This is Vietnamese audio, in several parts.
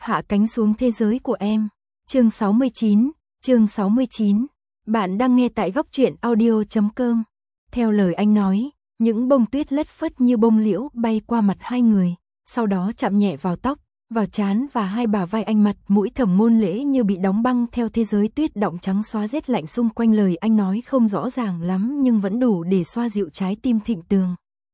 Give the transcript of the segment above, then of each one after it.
hạ cánh xuống thế giới của em. Chương 69. Bạn đang nghe tại goctruyện.audio.com. Theo lời anh nói, những bông tuyết lất phất như bông liễu bay qua mặt hai người, sau đó chạm nhẹ vào tóc, vào trán và hai bả vai anh. Mặt mũi Thẩm Ngôn Lễ như bị đóng băng theo thế giới tuyết động trắng xóa rét lạnh xung quanh. Lời anh nói không rõ ràng lắm nhưng vẫn đủ để xoa dịu trái tim Thịnh Tường.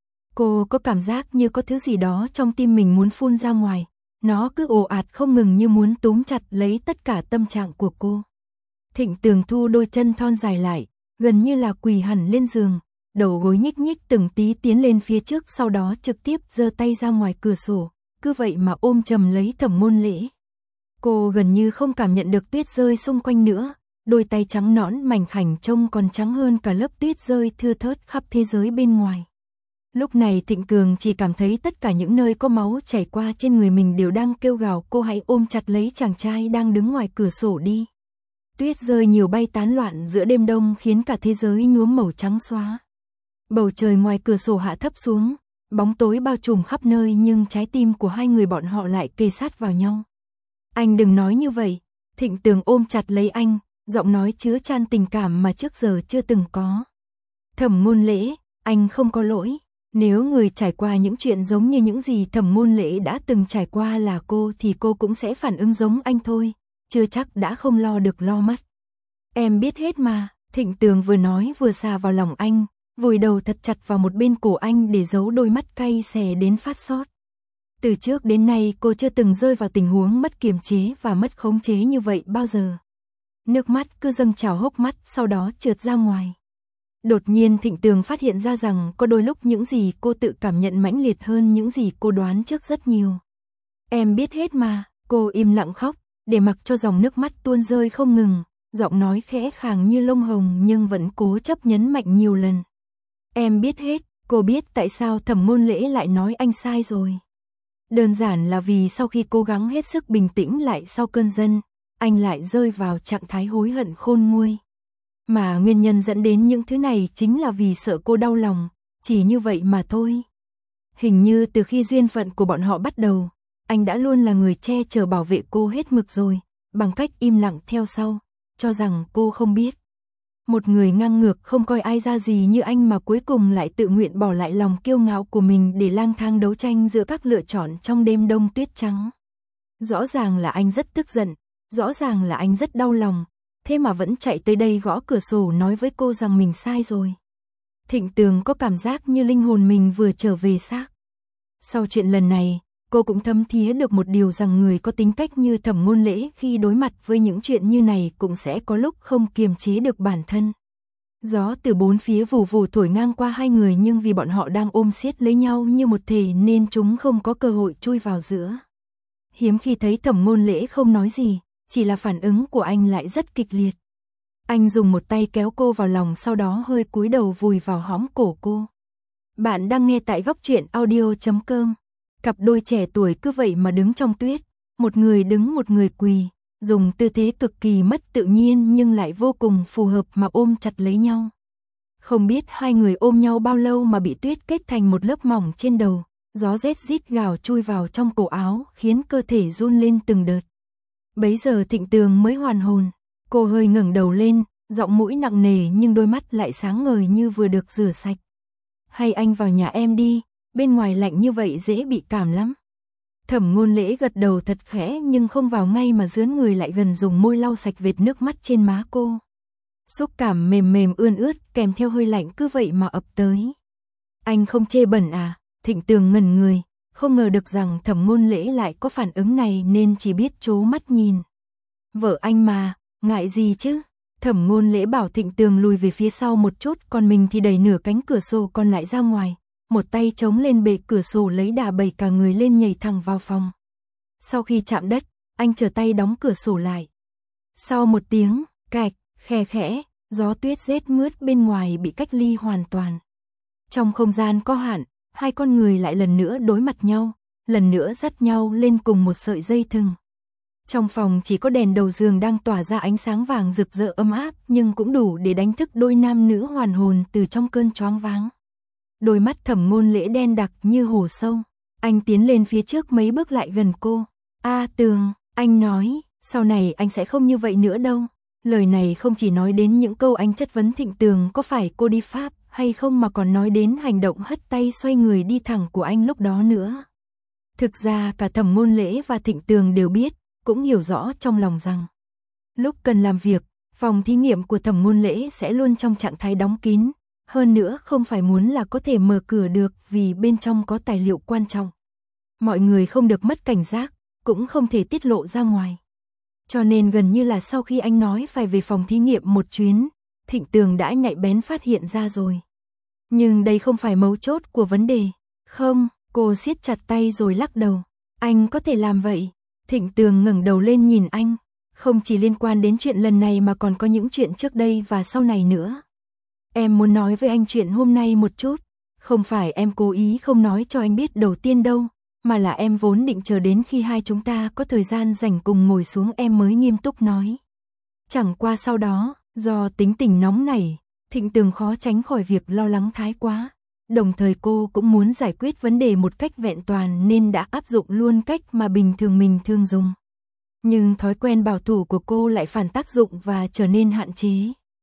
Cô có cảm giác như có thứ gì đó trong tim mình muốn phun ra ngoài. Nó cứ ồ ạt không ngừng như muốn túm chặt lấy tất cả tâm trạng của cô. Thịnh Tường thu đôi chân thon dài lại, gần như là quỳ hẳn lên giường, đầu gối nhích nhích từng tí tiến lên phía trước, sau đó trực tiếp giơ tay ra ngoài cửa sổ, cứ vậy mà ôm chầm lấy Thẩm Ngôn Lễ. Cô gần như không cảm nhận được tuyết rơi xung quanh nữa, đôi tay trắng nõn mảnh khảnh trông còn trắng hơn cả lớp tuyết rơi thưa thớt khắp thế giới bên ngoài. Lúc này Thịnh Tường chỉ cảm thấy tất cả những nơi có máu chảy qua trên người mình đều đang kêu gào cô hãy ôm chặt lấy chàng trai đang đứng ngoài cửa sổ đi. Tuyết rơi nhiều bay tán loạn giữa đêm đông khiến cả thế giới nhuốm màu trắng xóa. Bầu trời ngoài cửa sổ hạ thấp xuống, bóng tối bao trùm khắp nơi nhưng trái tim của hai người bọn họ lại kề sát vào nhau. Anh đừng nói như vậy. Thịnh Tường ôm chặt lấy anh, giọng nói chứa chan tình cảm mà trước giờ chưa từng có. Thẩm Ngôn Lễ, anh không có lỗi. Nếu người trải qua những chuyện giống như những gì Thẩm Ngôn Lễ đã từng trải qua là cô thì cô cũng sẽ phản ứng giống anh thôi, chưa chắc đã không lo được lo mất. Em biết hết mà. Thịnh Tường vừa nói vừa xà vào lòng anh, vùi đầu thật chặt vào một bên cổ anh để giấu đôi mắt cay xè đến phát xót. Từ trước đến nay cô chưa từng rơi vào tình huống mất kiềm chế và mất khống chế như vậy bao giờ. Nước mắt cứ dâng trào hốc mắt sau đó trượt ra ngoài. Đột nhiên Thịnh Tường phát hiện ra rằng có đôi lúc những gì cô tự cảm nhận mãnh liệt hơn những gì cô đoán trước rất nhiều. Em biết hết mà. Cô im lặng khóc, để mặc cho dòng nước mắt tuôn rơi không ngừng, giọng nói khẽ khàng như lông hồng nhưng vẫn cố chấp nhấn mạnh nhiều lần. Em biết hết. Cô biết tại sao Thẩm Ngôn Lễ lại nói anh sai rồi. Đơn giản là vì sau khi cố gắng hết sức bình tĩnh lại sau cơn giận, anh lại rơi vào trạng thái hối hận khôn nguôi. Mà nguyên nhân dẫn đến những thứ này chính là vì sợ cô đau lòng, chỉ như vậy mà thôi. Hình như từ khi duyên phận của bọn họ bắt đầu, anh đã luôn là người che chở bảo vệ cô hết mực rồi, bằng cách im lặng theo sau, cho rằng cô không biết. Một người ngang ngược không coi ai ra gì như anh mà cuối cùng lại tự nguyện bỏ lại lòng kiêu ngạo của mình để lang thang đấu tranh giữa các lựa chọn trong đêm đông tuyết trắng. Rõ ràng là anh rất tức giận, rõ ràng là anh rất đau lòng, thế mà vẫn chạy tới đây gõ cửa sổ nói với cô rằng mình sai rồi. Thịnh Tường có cảm giác như linh hồn mình vừa trở về xác. Sau chuyện lần này, cô cũng thấm thía được một điều rằng người có tính cách như Thẩm Ngôn Lễ khi đối mặt với những chuyện như này cũng sẽ có lúc không kiềm chế được bản thân. Gió từ bốn phía vù vù thổi ngang qua hai người nhưng vì bọn họ đang ôm siết lấy nhau như một thể nên chúng không có cơ hội chui vào giữa. Hiếm khi thấy Thẩm Ngôn Lễ không nói gì, chỉ là phản ứng của anh lại rất kịch liệt. Anh dùng một tay kéo cô vào lòng sau đó hơi cúi đầu vùi vào hõm cổ cô. Bạn đang nghe tại goctruyện.audio.com. Cặp đôi trẻ tuổi cứ vậy mà đứng trong tuyết, một người đứng một người quỳ, dùng tư thế cực kỳ mất tự nhiên nhưng lại vô cùng phù hợp mà ôm chặt lấy nhau. Không biết hai người ôm nhau bao lâu mà bị tuyết kết thành một lớp mỏng trên đầu, gió rét rít gào chui vào trong cổ áo khiến cơ thể run lên từng đợt. Bấy giờ Thịnh Tường mới hoàn hồn, cô hơi ngẩng đầu lên, giọng mũi nặng nề nhưng đôi mắt lại sáng ngời như vừa được rửa sạch. Hay anh vào nhà em đi, bên ngoài lạnh như vậy dễ bị cảm lắm. Thẩm Ngôn Lễ gật đầu thật khẽ nhưng không vào ngay mà dướn người lại gần dùng môi lau sạch vệt nước mắt trên má cô. Xúc cảm mềm mềm ươn ướt kèm theo hơi lạnh cứ vậy mà ập tới. Anh không chê bẩn à? Thịnh Tường ngẩn người, không ngờ được rằng Thẩm Ngôn Lễ lại có phản ứng này nên chỉ biết trố mắt nhìn. Vợ anh mà, ngại gì chứ? Thẩm Ngôn Lễ bảo Thịnh Tường lùi về phía sau một chút, còn mình thì đẩy nửa cánh cửa sổ còn lại ra ngoài, một tay chống lên bệ cửa sổ lấy đà bẩy cả người lên nhảy thẳng vào phòng. Sau khi chạm đất, anh trở tay đóng cửa sổ lại. Sau một tiếng cạch khe khẽ, gió tuyết rét mướt bên ngoài bị cách ly hoàn toàn. Trong không gian có hạn, hai con người lại lần nữa đối mặt nhau, lần nữa dắt nhau lên cùng một sợi dây thừng. Trong phòng chỉ có đèn đầu giường đang tỏa ra ánh sáng vàng rực rỡ ấm áp nhưng cũng đủ để đánh thức đôi nam nữ hoàn hồn từ trong cơn choáng váng. Đôi mắt Thẩm Ngôn Lễ đen đặc như hồ sâu, anh tiến lên phía trước mấy bước lại gần cô. A Tường, Anh nói, sau này anh sẽ không như vậy nữa đâu. Lời này không chỉ nói đến những câu anh chất vấn Thịnh Tường có phải cô đi Pháp hay không mà còn nói đến hành động hất tay xoay người đi thẳng của anh lúc đó nữa. Thực ra cả Thẩm Ngôn Lễ và Thịnh Tường đều biết, cũng hiểu rõ trong lòng rằng lúc cần làm việc, phòng thí nghiệm của Thẩm Ngôn Lễ sẽ luôn trong trạng thái đóng kín, hơn nữa không phải muốn là có thể mở cửa được vì bên trong có tài liệu quan trọng. Mọi người không được mất cảnh giác, cũng không thể tiết lộ ra ngoài. Cho nên gần như là sau khi anh nói phải về phòng thí nghiệm một chuyến, Thịnh Tường đã nhạy bén phát hiện ra rồi. Nhưng đây không phải mấu chốt của vấn đề. Không, cô siết chặt tay rồi lắc đầu. Anh có thể làm vậy. Thịnh Tường ngẩng đầu lên nhìn anh. Không chỉ liên quan đến chuyện lần này mà còn có những chuyện trước đây và sau này nữa. Em muốn nói với anh chuyện hôm nay một chút. Không phải em cố ý không nói cho anh biết đầu tiên đâu, mà là em vốn định chờ đến khi hai chúng ta có thời gian rảnh cùng ngồi xuống em mới nghiêm túc nói. Chẳng qua sau đó, do tính tình nóng nảy, Thịnh Tường khó tránh khỏi việc lo lắng thái quá. Đồng thời cô cũng muốn giải quyết vấn đề một cách vẹn toàn nên đã áp dụng luôn cách mà bình thường mình thường dùng. Nhưng thói quen bảo thủ của cô lại phản tác dụng và trở nên hạn chế.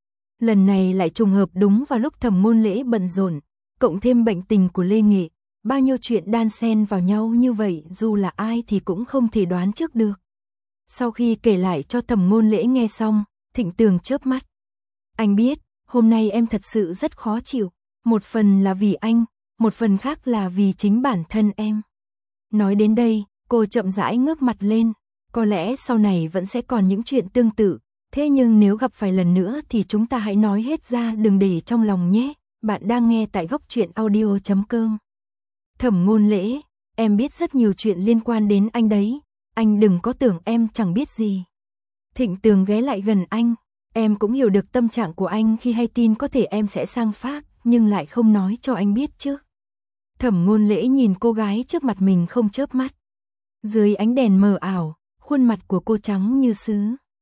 Lần này lại trùng hợp đúng vào lúc Thẩm Ngôn Lễ bận rộn, cộng thêm bệnh tình của Lê Nghệ. Bao nhiêu chuyện đan xen vào nhau như vậy dù là ai thì cũng không thể đoán trước được. Sau khi kể lại cho Thẩm Ngôn Lễ nghe xong, Thịnh Tường chớp mắt. Anh biết, hôm nay em thật sự rất khó chịu. Một phần là vì anh, một phần khác là vì chính bản thân em. Nói đến đây, cô chậm rãi ngước mặt lên. Có lẽ sau này vẫn sẽ còn những chuyện tương tự. Thế nhưng nếu gặp phải lần nữa thì chúng ta hãy nói hết ra, đừng để trong lòng nhé. Bạn đang nghe tại Góc Truyện Audio.com. Thẩm Ngôn Lễ, em biết rất nhiều chuyện liên quan đến anh đấy. Anh đừng có tưởng em chẳng biết gì. Thịnh Tường ghé lại gần anh. Em cũng hiểu được tâm trạng của anh khi hay tin có thể em sẽ sang Pháp, nhưng lại không nói cho anh biết chứ. Thẩm Ngôn Lễ nhìn cô gái trước mặt mình không chớp mắt. Dưới ánh đèn mờ ảo, khuôn mặt của cô trắng như sứ.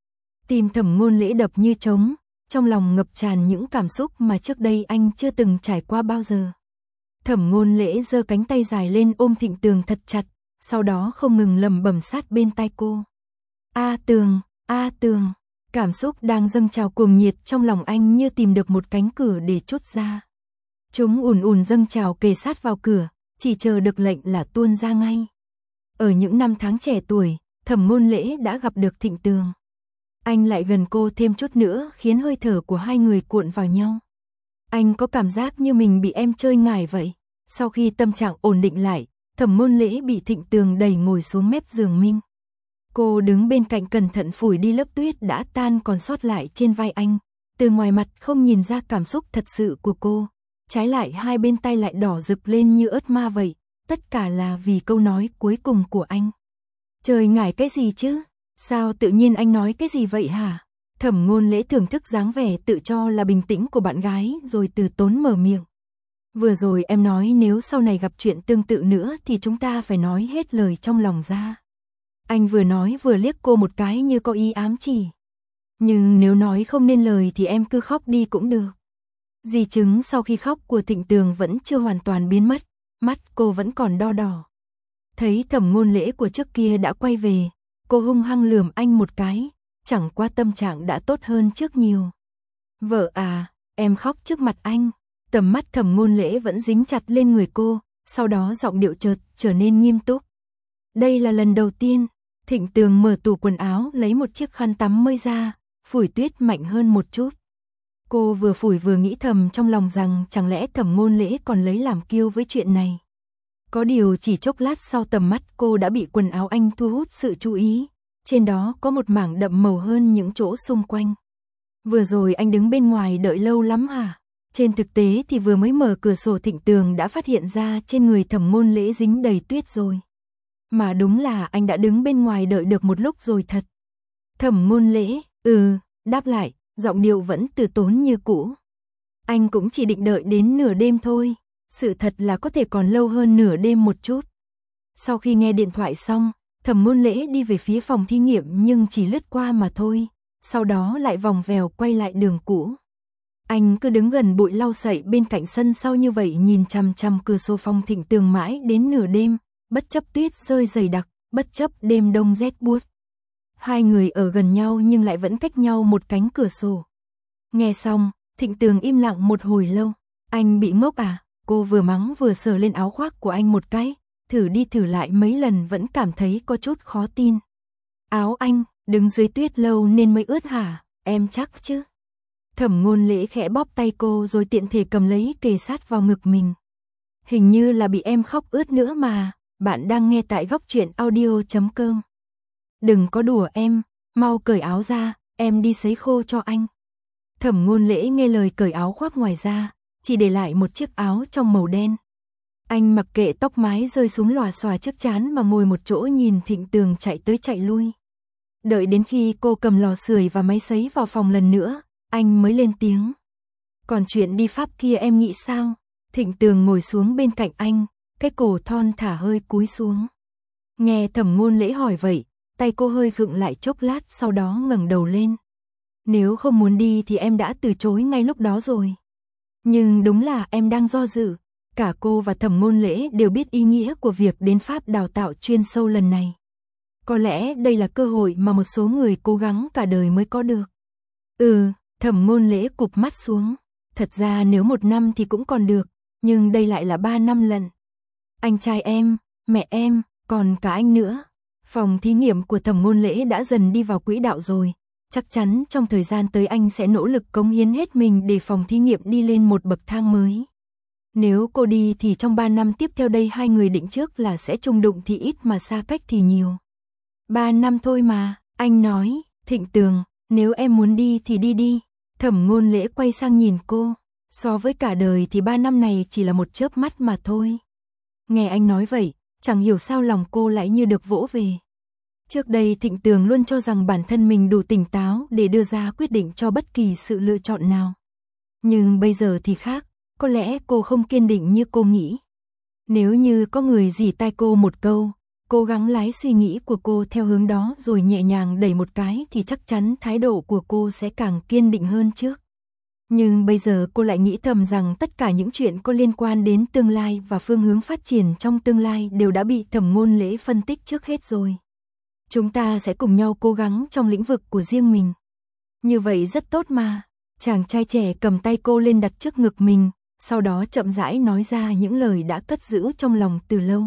Tim Thẩm Ngôn Lễ đập như trống, trong lòng ngập tràn những cảm xúc mà trước đây anh chưa từng trải qua bao giờ. Thẩm Ngôn Lễ giơ cánh tay dài lên ôm Thịnh Tường thật chặt, sau đó không ngừng lẩm bẩm sát bên tai cô. A Tường, A Tường, cảm xúc đang dâng trào cuồng nhiệt trong lòng anh như tìm được một cánh cửa để trút ra. Chúng ùn ùn dâng trào kề sát vào cửa, chỉ chờ được lệnh là tuôn ra ngay. Ở những năm tháng trẻ tuổi, Thẩm Ngôn Lễ đã gặp được Thịnh Tường. Anh lại gần cô thêm chút nữa khiến hơi thở của hai người cuộn vào nhau. Anh có cảm giác như mình bị em chơi ngải vậy. Sau khi tâm trạng ổn định lại, Thẩm Ngôn Lễ bị Thịnh Tường đẩy ngồi xuống mép giường Minh. Cô đứng bên cạnh cẩn thận phủi đi lớp tuyết đã tan còn sót lại trên vai anh. Từ ngoài mặt không nhìn ra cảm xúc thật sự của cô. Trái lại hai bên tay lại đỏ rực lên như ớt ma vậy. Tất cả là vì câu nói cuối cùng của anh. Trời ngải cái gì chứ? Sao tự nhiên anh nói cái gì vậy hả? Thẩm Ngôn Lễ thưởng thức dáng vẻ tự cho là bình tĩnh của bạn gái rồi từ tốn mở miệng. Vừa rồi em nói nếu sau này gặp chuyện tương tự nữa thì chúng ta phải nói hết lời trong lòng ra. Anh vừa nói vừa liếc cô một cái như có ý ám chỉ. Nhưng nếu nói không nên lời thì em cứ khóc đi cũng được. Di chứng sau khi khóc của Thịnh Tường vẫn chưa hoàn toàn biến mất, mắt cô vẫn còn đo đỏ. Thấy Thẩm Ngôn Lễ của trước kia đã quay về, cô hung hăng lườm anh một cái, chẳng qua tâm trạng đã tốt hơn trước nhiều. Vợ à, em khóc trước mặt anh. Tầm mắt Thẩm Ngôn Lễ vẫn dính chặt lên người cô, sau đó giọng điệu chợt trở nên nghiêm túc. Đây là lần đầu tiên. Thịnh Tường mở tủ quần áo lấy một chiếc khăn tắm mới ra, phủi tuyết mạnh hơn một chút. Cô vừa phủi vừa nghĩ thầm trong lòng rằng chẳng lẽ Thẩm Ngôn Lễ còn lấy làm kiêu với chuyện này. Có điều chỉ chốc lát sau tầm mắt cô đã bị quần áo anh thu hút sự chú ý. Trên đó có một mảng đậm màu hơn những chỗ xung quanh. Vừa rồi anh đứng bên ngoài đợi lâu lắm hả? Trên thực tế thì vừa mới mở cửa sổ Thịnh Tường đã phát hiện ra trên người Thẩm Ngôn Lễ dính đầy tuyết rồi. Mà đúng là anh đã đứng bên ngoài đợi được một lúc rồi thật. Thẩm Ngôn Lễ, đáp lại, giọng điệu vẫn từ tốn như cũ. Anh cũng chỉ định đợi đến nửa đêm thôi, sự thật là có thể còn lâu hơn nửa đêm một chút. Sau khi nghe điện thoại xong, Thẩm Ngôn Lễ đi về phía phòng thí nghiệm nhưng chỉ lướt qua mà thôi, sau đó lại vòng vèo quay lại đường cũ. Anh cứ đứng gần bụi lau sậy bên cạnh sân sau như vậy nhìn chằm chằm cửa sổ phòng Thịnh Tường mãi đến nửa đêm, bất chấp tuyết rơi dày đặc, bất chấp đêm đông rét buốt. Hai người ở gần nhau nhưng lại vẫn cách nhau một cánh cửa sổ. Nghe xong, Thịnh Tường im lặng một hồi lâu. Anh bị ngốc à? Cô vừa mắng vừa sờ lên áo khoác của anh một cái, thử đi thử lại mấy lần vẫn cảm thấy có chút khó tin. Áo anh, đứng dưới tuyết lâu nên mới ướt hả? Em chắc chứ? Thẩm Ngôn Lễ khẽ bóp tay cô rồi tiện thể cầm lấy kề sát vào ngực mình. Hình như là bị em khóc ướt nữa mà. Bạn đang nghe tại Góc Truyện Audio.com. Đừng có đùa em, mau cởi áo ra, em đi sấy khô cho anh. Thẩm Ngôn Lễ nghe lời cởi áo khoác ngoài ra, chỉ để lại một chiếc áo trong màu đen. Anh mặc kệ tóc mái rơi xuống lòa xòa trước trán mà ngồi một chỗ nhìn Thịnh Tường chạy tới chạy lui. Đợi đến khi cô cầm lò sưởi và máy sấy vào phòng lần nữa, anh mới lên tiếng. Còn chuyện đi Pháp kia em nghĩ sao? Thịnh Tường ngồi xuống bên cạnh anh, cái cổ thon thả hơi cúi xuống. Nghe Thẩm Ngôn Lễ hỏi vậy, tay cô hơi khựng lại chốc lát sau đó ngẩng đầu lên. Nếu không muốn đi thì em đã từ chối ngay lúc đó rồi. Nhưng đúng là em đang do dự. Cả cô và Thẩm Ngôn Lễ đều biết ý nghĩa của việc đến Pháp đào tạo chuyên sâu lần này. Có lẽ đây là cơ hội mà một số người cố gắng cả đời mới có được. Thẩm Ngôn Lễ cụp mắt xuống. Thật ra nếu 1 năm thì cũng còn được, nhưng đây lại là 3 năm lần. Anh trai em, mẹ em, còn cả anh nữa. Phòng thí nghiệm của Thẩm Ngôn Lễ đã dần đi vào quỹ đạo rồi. Chắc chắn trong thời gian tới anh sẽ nỗ lực cống hiến hết mình để phòng thí nghiệm đi lên một bậc thang mới. Nếu cô đi thì trong 3 năm tiếp theo đây hai người định trước là sẽ chung đụng thì ít mà xa cách thì nhiều. 3 năm thôi mà, anh nói. Thịnh Tường, nếu em muốn đi thì đi đi. Thẩm Ngôn Lễ quay sang nhìn cô. So với cả đời thì 3 năm này chỉ là một chớp mắt mà thôi. Nghe anh nói vậy, chẳng hiểu sao lòng cô lại như được vỗ về. Trước đây Thịnh Tường luôn cho rằng bản thân mình đủ tỉnh táo để đưa ra quyết định cho bất kỳ sự lựa chọn nào. Nhưng bây giờ thì khác, có lẽ cô không kiên định như cô nghĩ. Nếu như có người rỉ tai cô một câu, cố gắng lái suy nghĩ của cô theo hướng đó rồi nhẹ nhàng đẩy một cái thì chắc chắn thái độ của cô sẽ càng kiên định hơn trước. Nhưng bây giờ cô lại nghĩ thầm rằng tất cả những chuyện có liên quan đến tương lai và phương hướng phát triển trong tương lai đều đã bị Thẩm Ngôn Lễ phân tích trước hết rồi. Chúng ta sẽ cùng nhau cố gắng trong lĩnh vực của riêng mình. Như vậy rất tốt mà. Chàng trai trẻ cầm tay cô lên đặt trước ngực mình, sau đó chậm rãi nói ra những lời đã cất giữ trong lòng từ lâu.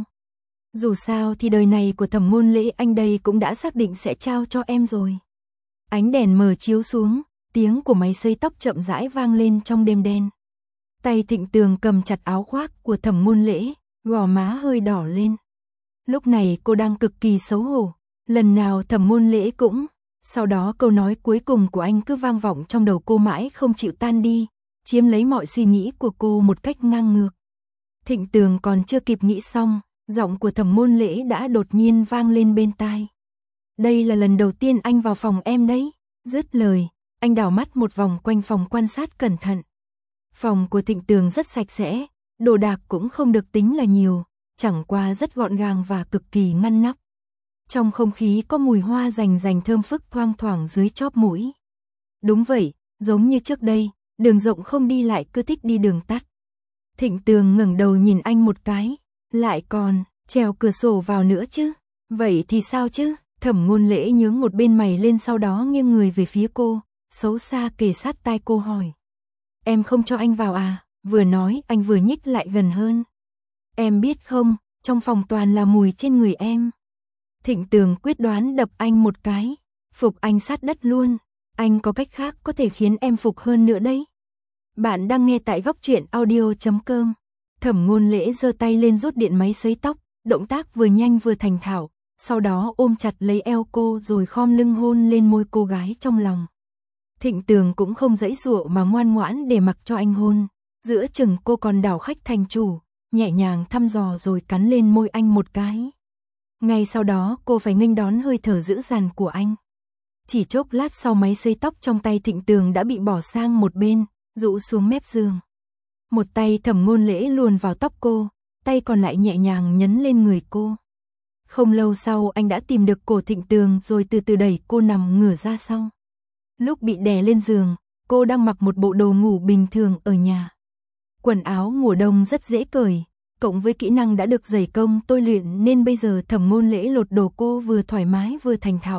Dù sao thì đời này của Thẩm Ngôn Lễ anh đây cũng đã xác định sẽ trao cho em rồi. Ánh đèn mờ chiếu xuống, tiếng của máy sấy tóc chậm rãi vang lên trong đêm đen. Tay Thịnh Tường cầm chặt áo khoác của Thẩm Ngôn Lễ, gò má hơi đỏ lên. Lúc này cô đang cực kỳ xấu hổ. Lần nào Thẩm Ngôn Lễ cũng, sau đó câu nói cuối cùng của anh cứ vang vọng trong đầu cô mãi không chịu tan đi, chiếm lấy mọi suy nghĩ của cô một cách ngang ngược. Thịnh Tường còn chưa kịp nghĩ xong, giọng của Thẩm Ngôn Lễ đã đột nhiên vang lên bên tai. Đây là lần đầu tiên anh vào phòng em đấy. Dứt lời, anh đảo mắt một vòng quanh phòng quan sát cẩn thận. Phòng của Thịnh Tường rất sạch sẽ, đồ đạc cũng không được tính là nhiều, chẳng qua rất gọn gàng và cực kỳ ngăn nắp. Trong không khí có mùi hoa rành rành thơm phức thoang thoảng dưới chóp mũi. Đúng vậy, giống như trước đây, đường rộng không đi lại cứ thích đi đường tắt. Thịnh Tường ngẩng đầu nhìn anh một cái, lại còn trèo cửa sổ vào nữa chứ? Vậy thì sao chứ? Thẩm Ngôn Lễ nhướng một bên mày lên sau đó nghiêng người về phía cô, xấu xa kề sát tai cô hỏi. Em không cho anh vào à? Vừa nói anh vừa nhích lại gần hơn. Em biết không, trong phòng toàn là mùi trên người em. Thịnh Tường quyết đoán đập anh một cái, phục anh sát đất luôn. Anh có cách khác có thể khiến em phục hơn nữa đấy. Bạn đang nghe tại Góc Truyện Audio.com. Thẩm Ngôn Lễ giơ tay lên rút điện máy sấy tóc, động tác vừa nhanh vừa thành thạo, sau đó ôm chặt lấy eo cô rồi khom lưng hôn lên môi cô gái trong lòng. Thịnh Tường cũng không giãy giụa mà ngoan ngoãn để mặc cho anh hôn, giữa chừng cô còn đảo khách thành chủ, nhẹ nhàng thăm dò rồi cắn lên môi anh một cái. Ngay sau đó cô phải nghênh đón hơi thở dữ dằn của anh. Chỉ chốc lát sau máy sấy tóc trong tay Thịnh Tường đã bị bỏ sang một bên, rũ xuống mép giường. Một tay Thẩm Ngôn Lễ luồn vào tóc cô, tay còn lại nhẹ nhàng nhấn lên người cô. Không lâu sau anh đã tìm được cổ Thịnh Tường rồi từ từ đẩy cô nằm ngửa ra sau. Lúc bị đè lên giường, cô đang mặc một bộ đồ ngủ bình thường ở nhà. Quần áo mùa đông rất dễ cởi, cộng với kỹ năng đã được dày công tôi luyện nên bây giờ Thẩm Ngôn Lễ lột đồ cô vừa thoải mái vừa thành thạo,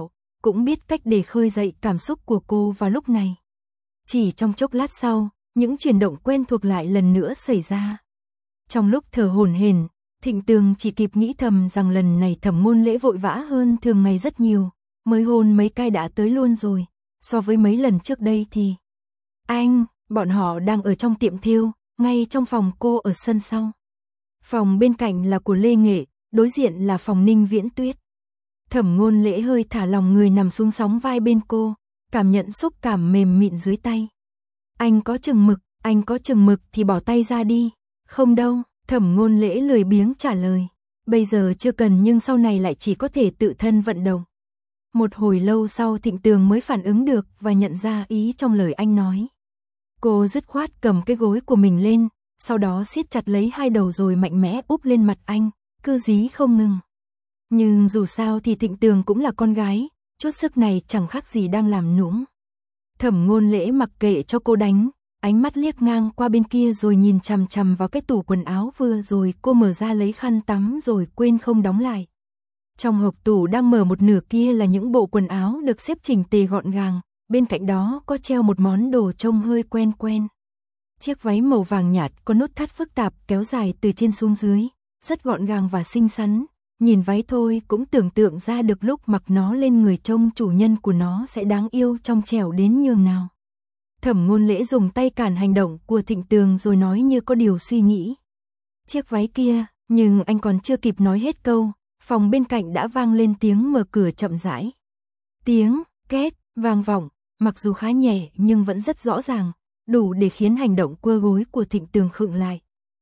cũng biết cách để khơi dậy cảm xúc của cô vào lúc này. Chỉ trong chốc lát sau, những chuyển động quen thuộc lại lần nữa xảy ra. Trong lúc thở hổn hển, Thịnh Tường chỉ kịp nghĩ thầm rằng lần này Thẩm Ngôn Lễ vội vã hơn thường ngày rất nhiều, mới hôn mấy cái đã tới luôn rồi, so với mấy lần trước đây thì... bọn họ đang ở trong tiệm thêu, ngay trong phòng cô ở sân sau. Phòng bên cạnh là của Lê Nghệ, đối diện là phòng Ninh Viễn Tuyết. Thẩm Ngôn Lễ hơi thả lòng người nằm xuống sóng vai bên cô, cảm nhận xúc cảm mềm mịn dưới tay. Anh có chừng mực thì bỏ tay ra đi. Không đâu, Thẩm Ngôn Lễ lười biếng trả lời. Bây giờ chưa cần nhưng sau này lại chỉ có thể tự thân vận động. Một hồi lâu sau Thịnh Tường mới phản ứng được và nhận ra ý trong lời anh nói. Cô dứt khoát cầm cái gối của mình lên, sau đó siết chặt lấy hai đầu rồi mạnh mẽ úp lên mặt anh, cứ dí không ngừng. Nhưng dù sao thì Thịnh Tường cũng là con gái, chút sức này chẳng khác gì đang làm nũng. Thẩm Ngôn Lễ mặc kệ cho cô đánh, ánh mắt liếc ngang qua bên kia rồi nhìn chằm chằm vào cái tủ quần áo vừa rồi cô mở ra lấy khăn tắm rồi quên không đóng lại. Trong hộp tủ đang mở một nửa kia là những bộ quần áo được xếp chỉnh tề gọn gàng, bên cạnh đó có treo một món đồ trông hơi quen quen. Chiếc váy màu vàng nhạt có nút thắt phức tạp kéo dài từ trên xuống dưới, rất gọn gàng và xinh xắn. Nhìn váy thôi cũng tưởng tượng ra được lúc mặc nó lên người trông chủ nhân của nó sẽ đáng yêu trong trẻo đến nhường nào. Thẩm Ngôn Lễ dùng tay cản hành động của Thịnh Tường rồi nói như có điều suy nghĩ. Chiếc váy kia, nhưng anh còn chưa kịp nói hết câu, phòng bên cạnh đã vang lên tiếng mở cửa chậm rãi. Tiếng két vang vọng, mặc dù khá nhẹ nhưng vẫn rất rõ ràng, đủ để khiến hành động quơ gối của Thịnh Tường khựng lại.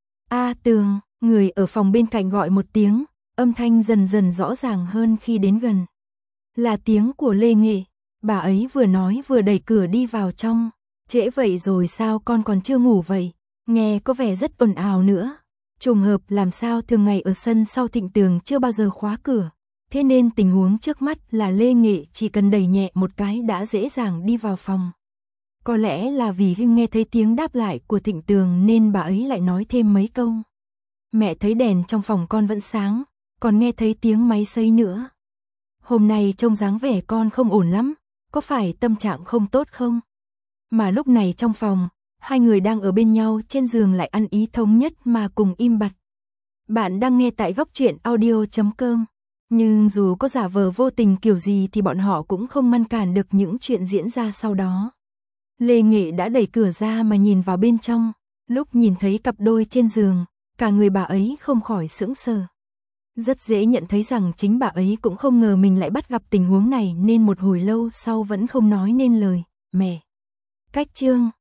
A Tường, người ở phòng bên cạnh gọi một tiếng, âm thanh dần dần rõ ràng hơn khi đến gần. Là tiếng của Lê Nghệ, bà ấy vừa nói vừa đẩy cửa đi vào trong. Trễ vậy rồi sao con còn chưa ngủ vậy? Nghe có vẻ rất ồn ào nữa. Trùng hợp làm sao thường ngày ở sân sau Thịnh Tường chưa bao giờ khóa cửa. Thế nên tình huống trước mắt là Lê Nghệ chỉ cần đẩy nhẹ một cái đã dễ dàng đi vào phòng. Có lẽ là vì nghe thấy tiếng đáp lại của Thịnh Tường nên bà ấy lại nói thêm mấy câu. Mẹ thấy đèn trong phòng con vẫn sáng, còn nghe thấy tiếng máy sấy nữa. Hôm nay trông dáng vẻ con không ổn lắm, có phải tâm trạng không tốt không? Mà lúc này trong phòng, hai người đang ở bên nhau trên giường lại ăn ý thống nhất mà cùng im bặt. Bạn đang nghe tại Góc Truyện Audio.com. Nhưng dù có giả vờ vô tình kiểu gì thì bọn họ cũng không ngăn cản được những chuyện diễn ra sau đó. Lê Nghệ đã đẩy cửa ra mà nhìn vào bên trong, lúc nhìn thấy cặp đôi trên giường, cả người bà ấy không khỏi sững sờ. Rất dễ nhận thấy rằng chính bà ấy cũng không ngờ mình lại bắt gặp tình huống này nên một hồi lâu sau vẫn không nói nên lời. Mẹ. Cách chương